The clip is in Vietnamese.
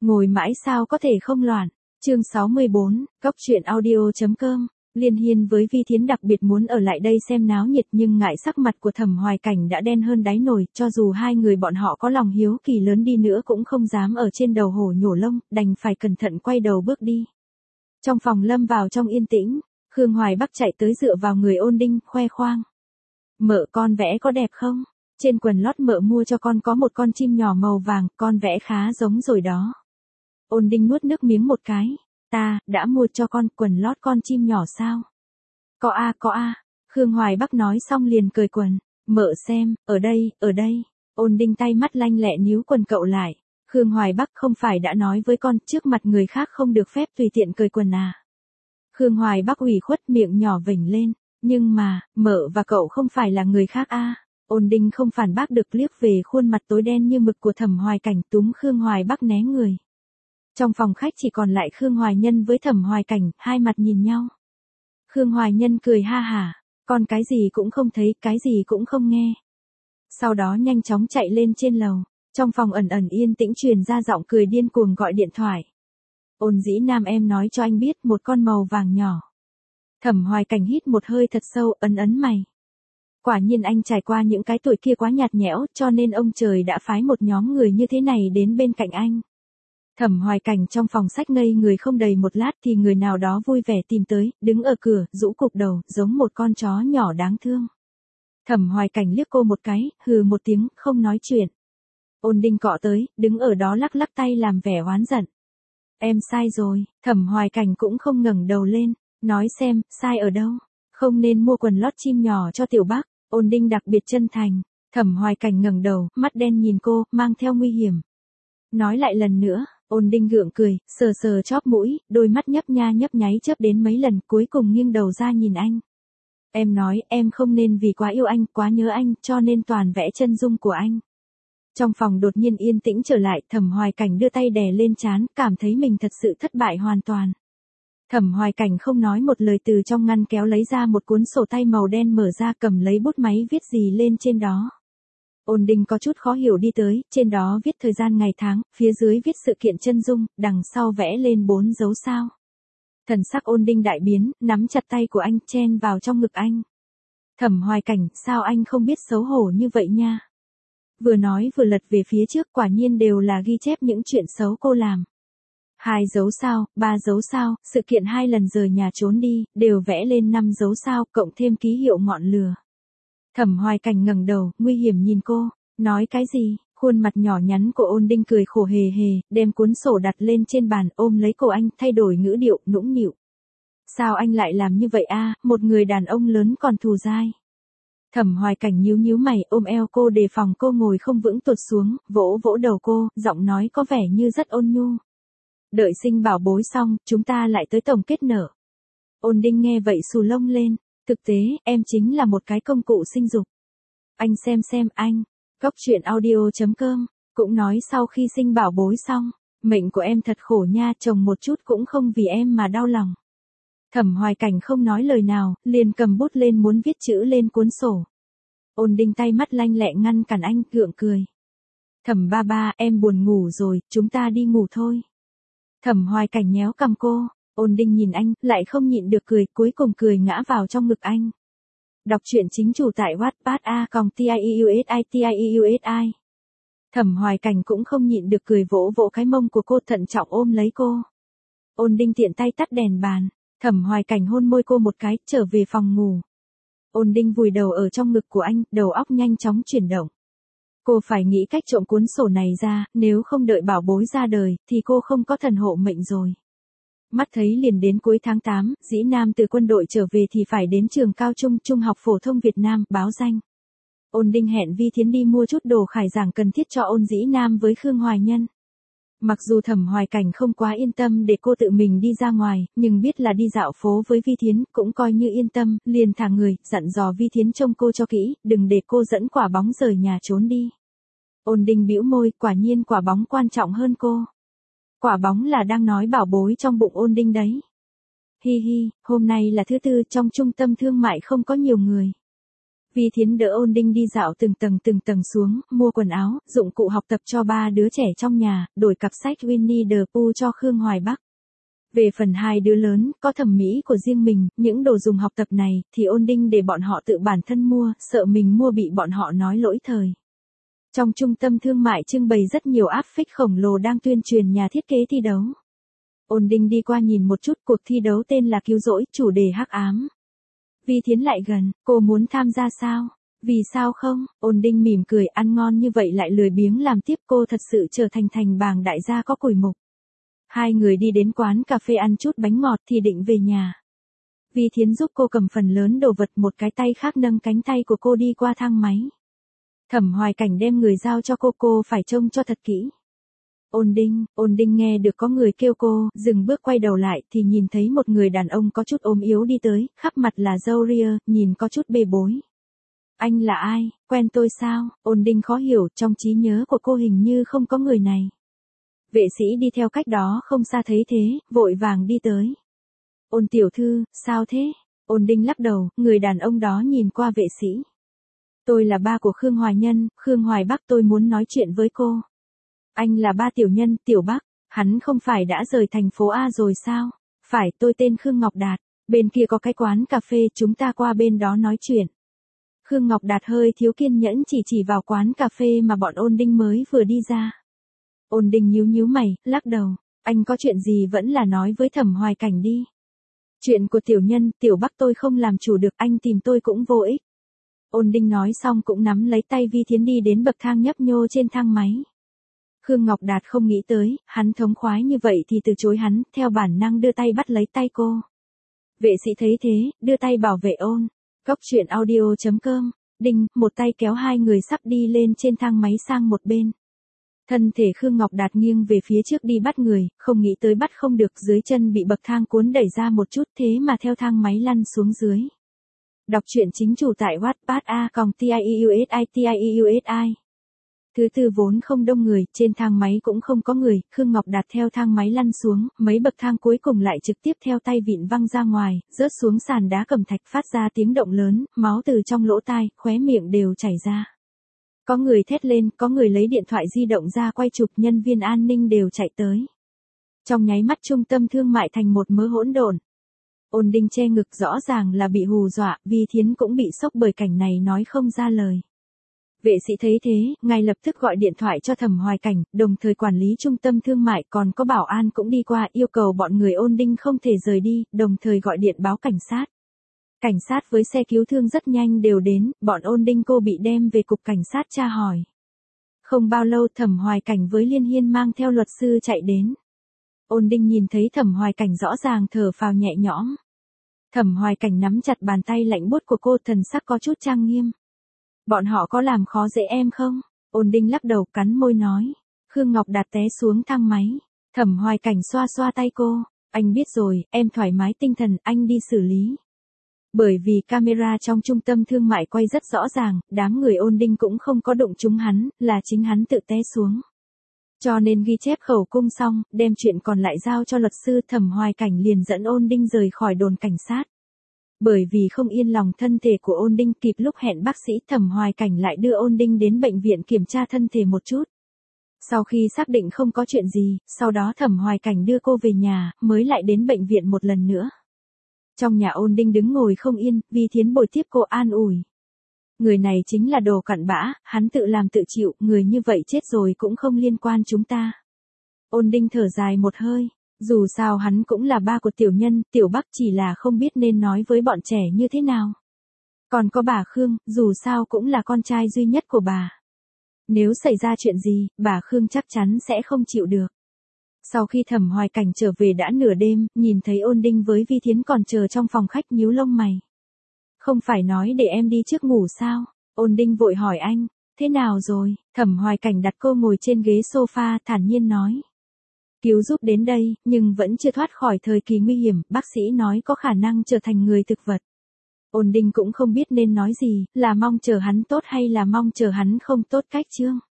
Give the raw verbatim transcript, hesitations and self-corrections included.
ngồi mãi sao có thể không loạn. Chương sáu mươi bốn, Cóc truyện audio.com. Liên Hiên với Vi Thiến đặc biệt muốn ở lại đây xem náo nhiệt nhưng ngại sắc mặt của Thẩm Hoài Cảnh đã đen hơn đáy nồi, cho dù hai người bọn họ có lòng hiếu kỳ lớn đi nữa cũng không dám ở trên đầu hổ nhổ lông, đành phải cẩn thận quay đầu bước đi. Trong phòng lâm vào trong yên tĩnh, Khương Hoài Bắc chạy tới dựa vào người Ôn Đinh, khoe khoang. Mợ con vẽ có đẹp không? Trên quần lót mợ mua cho con có một con chim nhỏ màu vàng, con vẽ khá giống rồi đó. Ôn Đinh nuốt nước miếng một cái. Ta, đã mua cho con quần lót con chim nhỏ sao? Có a, có a. Khương Hoài Bắc nói xong liền cười quần. Mợ xem, ở đây, ở đây. Ôn Đinh tay mắt lanh lẹ níu quần cậu lại. Khương Hoài Bắc không phải đã nói với con trước mặt người khác không được phép tùy tiện cười quần à? Khương Hoài Bắc ủy khuất miệng nhỏ vểnh lên. Nhưng mà, mợ và cậu không phải là người khác a. Ôn Đinh không phản bác được, liếc về khuôn mặt tối đen như mực của Thẩm Hoài Cảnh, túm Khương Hoài Bắc né người. Trong phòng khách chỉ còn lại Khương Hoài Nhân với Thẩm Hoài Cảnh, hai mặt nhìn nhau. Khương Hoài Nhân cười ha hả, con cái gì cũng không thấy, cái gì cũng không nghe. Sau đó nhanh chóng chạy lên trên lầu, trong phòng ẩn ẩn yên tĩnh truyền ra giọng cười điên cuồng gọi điện thoại. Ôn Dĩ Nam, em nói cho anh biết, một con màu vàng nhỏ. Thẩm Hoài Cảnh hít một hơi thật sâu, ấn ấn mày. Quả nhiên anh trải qua những cái tuổi kia quá nhạt nhẽo, cho nên ông trời đã phái một nhóm người như thế này đến bên cạnh anh. Thẩm Hoài Cảnh trong phòng sách ngây người không đầy một lát thì người nào đó vui vẻ tìm tới, đứng ở cửa, rũ cục đầu, giống một con chó nhỏ đáng thương. Thẩm Hoài Cảnh liếc cô một cái, hừ một tiếng, không nói chuyện. Ôn Đinh cọ tới, đứng ở đó lắc lắc tay làm vẻ oán giận. Em sai rồi. Thẩm Hoài Cảnh cũng không ngẩng đầu lên, nói xem, sai ở đâu? Không nên mua quần lót chim nhỏ cho Tiểu Bắc. Ôn Đinh đặc biệt chân thành. Thẩm Hoài Cảnh ngẩng đầu, mắt đen nhìn cô, mang theo nguy hiểm. Nói lại lần nữa. Ôn Đinh gượng cười, sờ sờ chóp mũi, đôi mắt nhấp nha nhấp nháy chớp đến mấy lần, cuối cùng nghiêng đầu ra nhìn anh. Em nói, em không nên vì quá yêu anh, quá nhớ anh, cho nên toàn vẽ chân dung của anh. Trong phòng đột nhiên yên tĩnh trở lại, Thẩm Hoài Cảnh đưa tay đè lên trán, cảm thấy mình thật sự thất bại hoàn toàn. Thẩm Hoài Cảnh không nói một lời, từ trong ngăn kéo lấy ra một cuốn sổ tay màu đen, mở ra cầm lấy bút máy viết gì lên trên đó. Ôn Đinh có chút khó hiểu đi tới, trên đó viết thời gian ngày tháng, phía dưới viết sự kiện chân dung, đằng sau vẽ lên bốn dấu sao. Thần sắc Ôn Đinh đại biến, nắm chặt tay của anh, chen vào trong ngực anh. Thẩm Hoài Cảnh, sao anh không biết xấu hổ như vậy nha? Vừa nói vừa lật về phía trước, quả nhiên đều là ghi chép những chuyện xấu cô làm. Hai dấu sao, ba dấu sao, sự kiện hai lần rời nhà trốn đi, đều vẽ lên năm dấu sao, cộng thêm ký hiệu ngọn lửa. Thẩm Hoài Cảnh ngẩng đầu, nguy hiểm nhìn cô, nói cái gì? Khuôn mặt nhỏ nhắn của Ôn Đinh cười khổ hề hề, đem cuốn sổ đặt lên trên bàn, ôm lấy cổ anh, thay đổi ngữ điệu, nũng nịu. Sao anh lại làm như vậy a? Một người đàn ông lớn còn thù dai. Thẩm Hoài Cảnh nhíu nhíu mày, ôm eo cô đề phòng cô ngồi không vững tuột xuống, vỗ vỗ đầu cô, giọng nói có vẻ như rất ôn nhu. Đợi sinh bảo bối xong, chúng ta lại tới tổng kết nở. Ôn Đinh nghe vậy xù lông lên. Thực tế, em chính là một cái công cụ sinh dục. Anh xem xem anh. Cóc truyện audio.com. Cũng nói sau khi sinh bảo bối xong, mệnh của em thật khổ nha, chồng một chút cũng không vì em mà đau lòng. Thẩm Hoài Cảnh không nói lời nào, liền cầm bút lên muốn viết chữ lên cuốn sổ. Ôn Đinh tay mắt lanh lẹ ngăn cản anh, gượng cười. Thẩm ba ba, em buồn ngủ rồi, chúng ta đi ngủ thôi. Thẩm Hoài Cảnh nhéo cằm cô. Ôn Đinh nhìn anh, lại không nhịn được cười, cuối cùng cười ngã vào trong ngực anh. Đọc truyện chính chủ tại Wattpad a còng tieusitii. Thẩm Hoài Cảnh cũng không nhịn được cười, vỗ vỗ cái mông của cô, thận trọng ôm lấy cô. Ôn Đinh tiện tay tắt đèn bàn. Thẩm Hoài Cảnh hôn môi cô một cái, trở về phòng ngủ. Ôn Đinh vùi đầu ở trong ngực của anh, đầu óc nhanh chóng chuyển động. Cô phải nghĩ cách trộm cuốn sổ này ra, nếu không đợi bảo bối ra đời, thì cô không có thần hộ mệnh rồi. Mắt thấy liền đến cuối tháng tám, Dĩ Nam từ quân đội trở về thì phải đến trường cao trung Trung học phổ thông Việt Nam, báo danh. Ôn Đinh hẹn Vi Thiến đi mua chút đồ khải giảng cần thiết cho Ôn Dĩ Nam với Khương Hoài Nhân. Mặc dù Thẩm Hoài Cảnh không quá yên tâm để cô tự mình đi ra ngoài, nhưng biết là đi dạo phố với Vi Thiến, cũng coi như yên tâm, liền thả người, dặn dò Vi Thiến trông cô cho kỹ, đừng để cô dẫn quả bóng rời nhà trốn đi. Ôn Đinh bĩu môi, quả nhiên quả bóng quan trọng hơn cô. Quả bóng là đang nói bảo bối trong bụng Ôn Đinh đấy. Hi hi, hôm nay là thứ tư, trong trung tâm thương mại không có nhiều người. Vi Thiến đỡ Ôn Đinh đi dạo từng tầng từng tầng xuống, mua quần áo, dụng cụ học tập cho ba đứa trẻ trong nhà, đổi cặp sách Winnie the Pooh cho Khương Hoài Bắc. Về phần hai đứa lớn, có thẩm mỹ của riêng mình, những đồ dùng học tập này, thì Ôn Đinh để bọn họ tự bản thân mua, sợ mình mua bị bọn họ nói lỗi thời. Trong trung tâm thương mại trưng bày rất nhiều áp phích khổng lồ đang tuyên truyền nhà thiết kế thi đấu. Ôn Đinh đi qua nhìn một chút, cuộc thi đấu tên là Cứu Rỗi, chủ đề hắc ám. Vi Thiến lại gần, cô muốn tham gia sao? Vì sao không? Ôn Đinh mỉm cười, ăn ngon như vậy lại lười biếng làm tiếp, cô thật sự trở thành thành bàng đại gia có củi mục. Hai người đi đến quán cà phê ăn chút bánh ngọt thì định về nhà. Vi Thiến giúp cô cầm phần lớn đồ vật, một cái tay khác nâng cánh tay của cô đi qua thang máy. Thẩm Hoài Cảnh đem người giao cho cô, cô phải trông cho thật kỹ. Ôn Đinh, Ôn Đinh nghe được có người kêu cô, dừng bước quay đầu lại thì nhìn thấy một người đàn ông có chút ốm yếu đi tới, khắp mặt là râu ria, nhìn có chút bê bối. Anh là ai, quen tôi sao? Ôn Đinh khó hiểu, trong trí nhớ của cô hình như không có người này. Vệ sĩ đi theo cách đó không xa thấy thế, vội vàng đi tới. Ôn tiểu thư, sao thế? Ôn Đinh lắc đầu, người đàn ông đó nhìn qua vệ sĩ. Tôi là ba của Khương Hoài Nhân, Khương Hoài Bắc, tôi muốn nói chuyện với cô. Anh là ba Tiểu Nhân, Tiểu Bắc, hắn không phải đã rời thành phố A rồi sao? Phải, tôi tên Khương Ngọc Đạt, bên kia có cái quán cà phê, chúng ta qua bên đó nói chuyện. Khương Ngọc Đạt hơi thiếu kiên nhẫn chỉ chỉ vào quán cà phê mà bọn Ôn Đinh mới vừa đi ra. Ôn Đinh nhíu nhíu mày, lắc đầu, anh có chuyện gì vẫn là nói với Thẩm Hoài Cảnh đi. Chuyện của Tiểu Nhân, Tiểu Bắc tôi không làm chủ được, anh tìm tôi cũng vô ích. Ôn Đinh nói xong cũng nắm lấy tay Vi Thiến đi đến bậc thang nhấp nhô trên thang máy. Khương Ngọc Đạt không nghĩ tới, hắn thống khoái như vậy thì từ chối hắn, theo bản năng đưa tay bắt lấy tay cô. Vệ sĩ thấy thế, đưa tay bảo vệ ôn. Cốc truyện audio chấm com, Đinh, một tay kéo hai người sắp đi lên trên thang máy sang một bên. Thân thể Khương Ngọc Đạt nghiêng về phía trước đi bắt người, không nghĩ tới bắt không được, dưới chân bị bậc thang cuốn đẩy ra một chút, thế mà theo thang máy lăn xuống dưới. Đọc truyện chính chủ tại Wattpad a còng tieusi tieusi. Thứ tư vốn không đông người, trên thang máy cũng không có người, Khương Ngọc Đạt theo thang máy lăn xuống, mấy bậc thang cuối cùng lại trực tiếp theo tay vịn văng ra ngoài, rớt xuống sàn đá cẩm thạch phát ra tiếng động lớn, máu từ trong lỗ tai, khóe miệng đều chảy ra. Có người thét lên, có người lấy điện thoại di động ra quay chụp, nhân viên an ninh đều chạy tới. Trong nháy mắt trung tâm thương mại thành một mớ hỗn độn. Ôn Đinh che ngực rõ ràng là bị hù dọa, Vi Thiến cũng bị sốc bởi cảnh này nói không ra lời. Vệ sĩ thấy thế, ngay lập tức gọi điện thoại cho Thẩm Hoài Cảnh, đồng thời quản lý trung tâm thương mại còn có bảo an cũng đi qua yêu cầu bọn người Ôn Đinh không thể rời đi, đồng thời gọi điện báo cảnh sát. Cảnh sát với xe cứu thương rất nhanh đều đến, bọn Ôn Đinh cô bị đem về cục cảnh sát tra hỏi. Không bao lâu Thẩm Hoài Cảnh với Liên Hiên mang theo luật sư chạy đến. Ôn Đinh nhìn thấy Thẩm Hoài Cảnh rõ ràng thở phào nhẹ nhõm. Thẩm Hoài Cảnh nắm chặt bàn tay lạnh buốt của cô, thần sắc có chút trang nghiêm. Bọn họ có làm khó dễ em không? Ôn Đinh lắc đầu cắn môi nói. Khương Ngọc Đạt té xuống thang máy. Thẩm Hoài Cảnh xoa xoa tay cô. Anh biết rồi, em thoải mái tinh thần, anh đi xử lý. Bởi vì camera trong trung tâm thương mại quay rất rõ ràng, đám người Ôn Đinh cũng không có đụng trúng hắn, là chính hắn tự té xuống. Cho nên ghi chép khẩu cung xong, đem chuyện còn lại giao cho luật sư, Thẩm Hoài Cảnh liền dẫn Ôn Đinh rời khỏi đồn cảnh sát. Bởi vì không yên lòng thân thể của Ôn Đinh, kịp lúc hẹn bác sĩ, Thẩm Hoài Cảnh lại đưa Ôn Đinh đến bệnh viện kiểm tra thân thể một chút. Sau khi xác định không có chuyện gì, sau đó Thẩm Hoài Cảnh đưa cô về nhà, mới lại đến bệnh viện một lần nữa. Trong nhà Ôn Đinh đứng ngồi không yên, Vi Thiến bồi tiếp cô an ủi. Người này chính là đồ cặn bã, hắn tự làm tự chịu, người như vậy chết rồi cũng không liên quan chúng ta. Ôn Đinh thở dài một hơi. Dù sao hắn cũng là ba của Tiểu Nhân, Tiểu Bắc, chỉ là không biết nên nói với bọn trẻ như thế nào. Còn có bà Khương, dù sao cũng là con trai duy nhất của bà. Nếu xảy ra chuyện gì, bà Khương chắc chắn sẽ không chịu được. Sau khi Thẩm Hoài Cảnh trở về đã nửa đêm, nhìn thấy Ôn Đinh với Vi Thiến còn chờ trong phòng khách, nhíu lông mày. Không phải nói để em đi trước ngủ sao? Ôn Đinh vội hỏi anh, thế nào rồi? Thẩm Hoài Cảnh đặt cô ngồi trên ghế sofa, thản nhiên nói. Cứu giúp đến đây, nhưng vẫn chưa thoát khỏi thời kỳ nguy hiểm, bác sĩ nói có khả năng trở thành người thực vật. Ôn Đinh cũng không biết nên nói gì, là mong chờ hắn tốt hay là mong chờ hắn không tốt cách chương.